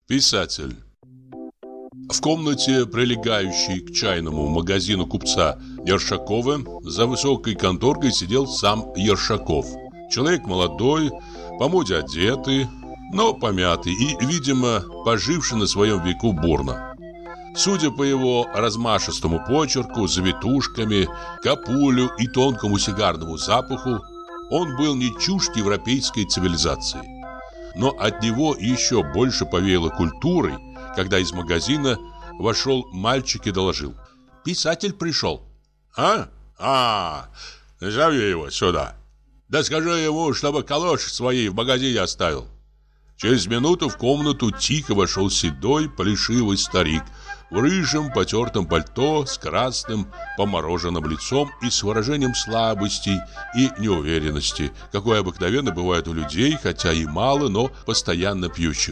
Писатель. В комнате, прилегающей к чайному магазину купца Ершакова, за высокой конторкой сидел сам Ершаков. Человек молодой, по моде одетый, но помятый и, видимо, поживший на своем веку бурно. Судя по его размашистому почерку, завитушками, капулю и тонкому сигарному запаху, он был не чужд европейской цивилизации. Но от него еще больше повеяло культурой, когда из магазина вошел мальчик и доложил: «Писатель пришел». Зови его сюда. Да скажи ему, чтобы калоши свои в магазине оставил». Через минуту в комнату тихо вошел седой, плешивый старик в рыжем потертом пальто с красным помороженным лицом и с выражением слабости и неуверенности, какое обыкновенно бывает у людей, хотя и мало, но постоянно пьющих.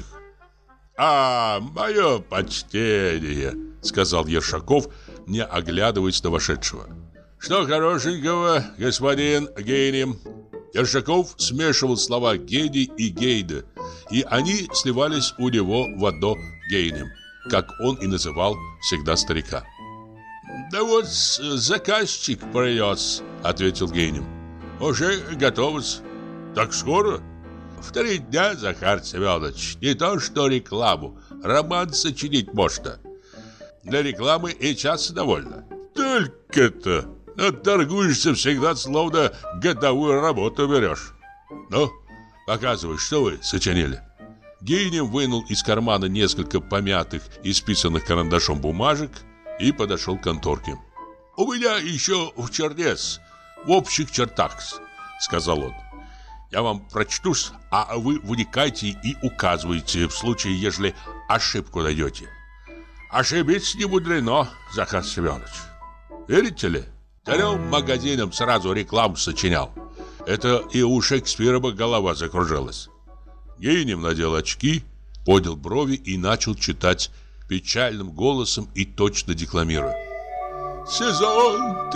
«Мое почтение», — сказал Ершаков, не оглядываясь на вошедшего. «Что хорошенького, господин Гейни?» Ершаков смешивал слова «гений» и «гейда», и они сливались у него в одно «гейнем», как он и называл всегда старика. «Да вот заказчик принес», — ответил Гейнем. «Уже готов. Так скоро?» «В 3 дня, Захар Семенович, не то что рекламу, роман сочинить можно. Для рекламы и часа довольно». «Только-то! Отторгуешься всегда, словно годовую работу берешь. Ну, показывай, что вы сочинили». Гейнем вынул из кармана несколько помятых, исписанных карандашом бумажек и подошел к конторке. «У меня еще в чернец, в общих чертах», — сказал он. «Я вам прочтусь, а вы вникайте и указывайте в случае, ежели ошибку найдете. Ошибиться не мудрено, Захар Семенович. Верите ли, 3 магазинам сразу рекламу сочинял. Это и у Шекспира бы голова закружилась». Гейнем надел очки, поднял брови и начал читать печальным голосом и точно декламируя. «Сезон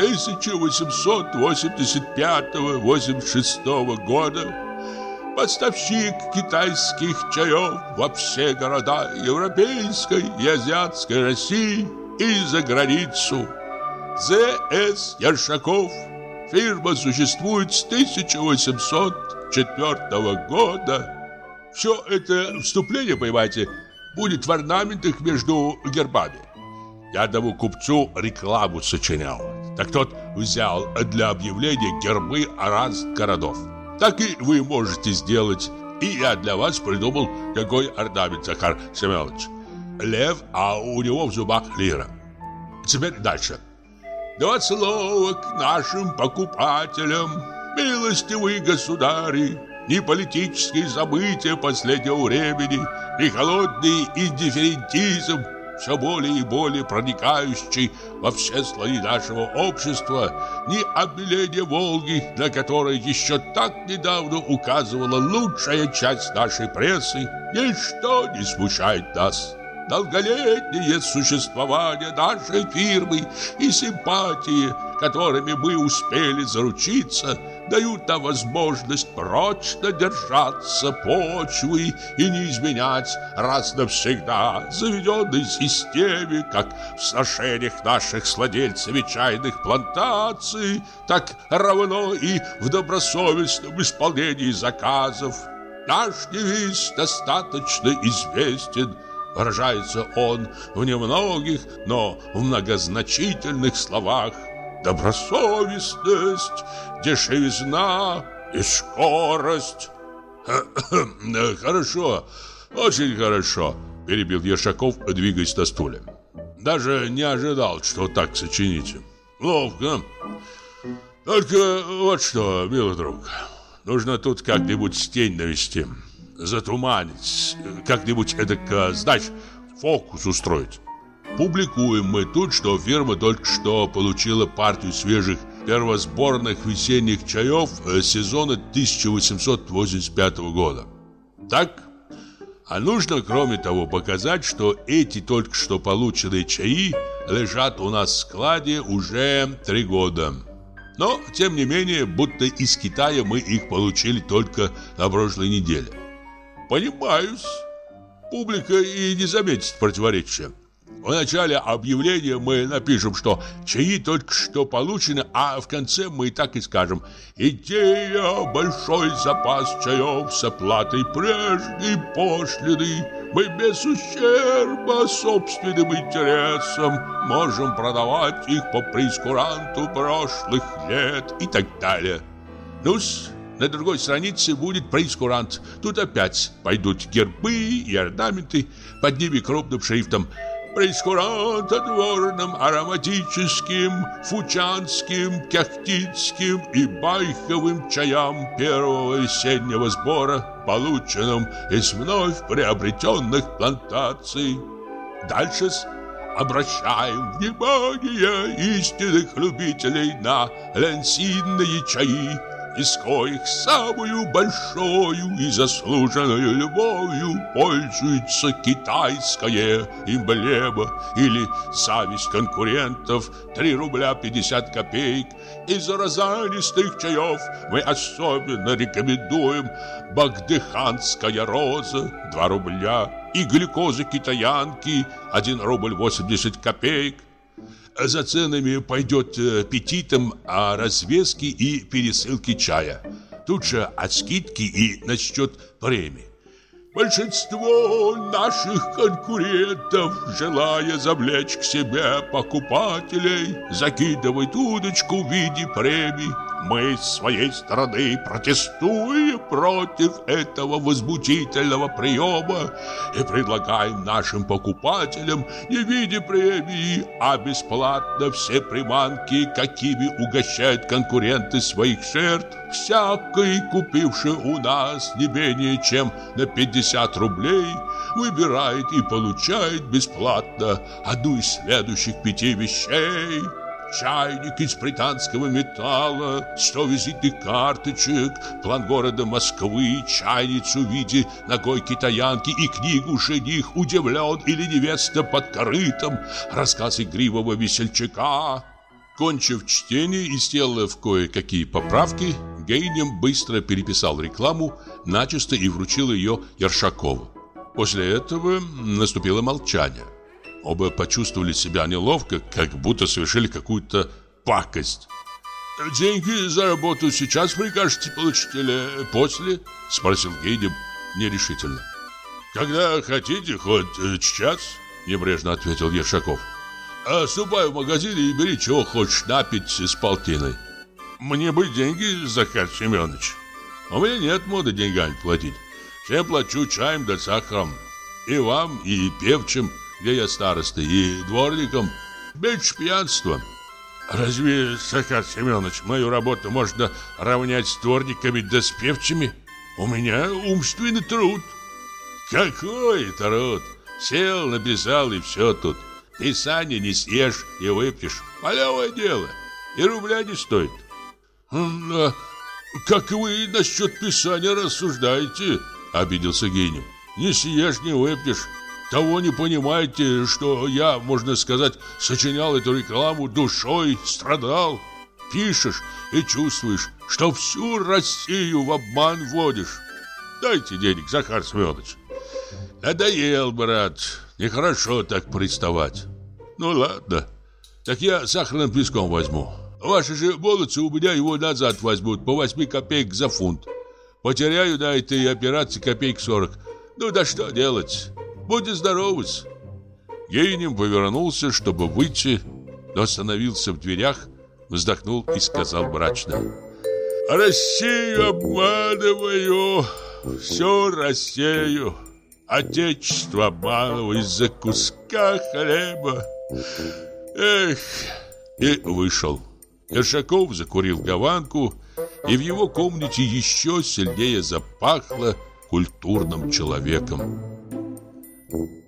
1885-86 года. Поставщик китайских чаев во все города Европейской и Азиатской России и за границу. З.С. Ершаков. Фирма существует с 1804 года». Все это вступление, понимаете, будет в орнаментах между гербами. Я одному купцу рекламу сочинял. Так тот взял для объявления гербы разных городов. Так и вы можете сделать. И я для вас придумал такой орнамент, Захар Семенович. Лев, а у него в зубах лира. Теперь дальше. 2 слова к нашим покупателям. Милостивые государи, ни политические события последнего времени, ни холодный индифферентизм, все более и более проникающий во все слои нашего общества, ни обмеление Волги, на которое еще так недавно указывала лучшая часть нашей прессы, ничто не смущает нас. Долголетнее существование нашей фирмы и симпатии, которыми мы успели заручиться, дают нам возможность прочно держаться почвы и не изменять раз навсегда заведенной системе, как в сношениях наших с владельцами чайных плантаций, так равно и в добросовестном исполнении заказов. Наш девиз достаточно известен. Выражается он в немногих, но в многозначительных словах: добросовестность, дешевизна и скорость. Хорошо, очень хорошо, перебил Ершаков, двигаясь на стуле. Даже не ожидал, что так сочините. Ловко. Только вот что, милый друг, нужно тут как-нибудь тень навести, затуманить, как-нибудь эдак, знаешь, фокус устроить. Публикуем мы тут, что фирма только что получила партию свежих первосборных весенних чаев сезона 1885 года. Так? А нужно, кроме того, показать, что эти только что полученные чаи лежат у нас в складе уже 3 года. Но, тем не менее, будто из Китая мы их получили только на прошлой неделе. Понимаюсь. публика и не заметит противоречия. В начале объявления мы напишем, что чаи только что получены, а в конце мы так и скажем: «Идея большой запас чаев с оплатой прежней пошлины. Мы без ущерба собственным интересам можем продавать их по прейскуранту прошлых лет» и так далее. Ну-с, на другой странице будет прейскурант. Тут опять пойдут гербы и орнаменты, под ними крупным шрифтом: «Прейскурант отворным, ароматическим, фучанским, кяхтинским и байховым чаям первого весеннего сбора, полученным из вновь приобретенных плантаций». Дальше обращаем внимание истинных любителей на лансинные чаи, из коих самую большую и заслуженную любовью пользуется китайская эмблема или зависть конкурентов 3 рубля 50 копеек. Из розанистых чаев мы особенно рекомендуем багдыханская роза 2 рубля и глюкоза китаянки 1 рубль 80 копеек. За ценами пойдет петитом о развеске и пересылке чая. Тут же от скидки и насчет премии. Большинство наших конкурентов, желая завлечь к себе покупателей, закидывает удочку в виде премий. Мы с своей стороны протестуем против этого возмутительного приема и предлагаем нашим покупателям не в виде премии, а бесплатно все приманки, какими угощают конкуренты своих жертв. Всякий, купивший у нас не менее чем на 50 рублей, выбирает и получает бесплатно одну из следующих 5 вещей: чайник из британского металла, 100 визитных карточек, план города Москвы, чайницу в виде ногой китаянки и книгу «Жених удивлен» или «Невеста под корытом», рассказ игривого весельчака. Кончив чтение и сделав кое-какие поправки, Гейнем быстро переписал рекламу начисто и вручил ее Ершакову. После этого наступило молчание. Оба почувствовали себя неловко, как будто совершили какую-то пакость. «Деньги за работу сейчас прикажете получить или после?» — спросил Гейнем нерешительно. «Когда хотите, хоть сейчас», — небрежно ответил Ершаков. «Ступай в магазин и бери, чего хочешь напить с полтиной». «Мне бы деньги, Захар Семенович». «У меня нет моды деньгами платить. Всем плачу чаем да сахаром. И вам, и певчим, где я староста, и дворникам. Меньше пьянства». «Разве, Захар Семенович, мою работу можно равнять с дворниками да с певчими? У меня умственный труд». «Какой труд? Сел, написал, и все тут. Писание не съешь и выпьешь. Малевое дело. И рубля не стоит». «А как вы насчет писания рассуждаете?» — обиделся Гейнем. «Не съешь, не выпьешь. Того не понимаете, что я, можно сказать, сочинял эту рекламу душой, страдал. Пишешь и чувствуешь, что всю Россию в обман вводишь. Дайте денег, Захар Семенович». «Надоел, брат. Нехорошо так приставать». «Ну ладно, так я сахарным песком возьму. Ваши же молодцы у меня его назад возьмут по 8 копеек за фунт. Потеряю на этой операции копеек 40. Ну да что делать? Будьте здоровы». Гейнем повернулся, чтобы выйти, но остановился в дверях, вздохнул и сказал мрачно: «Россию обманываю, всю Россию. Отечество обманываю из-за куска хлеба. Эх!» И вышел. Ершаков закурил гаванку, и в его комнате еще сильнее запахло культурным человеком.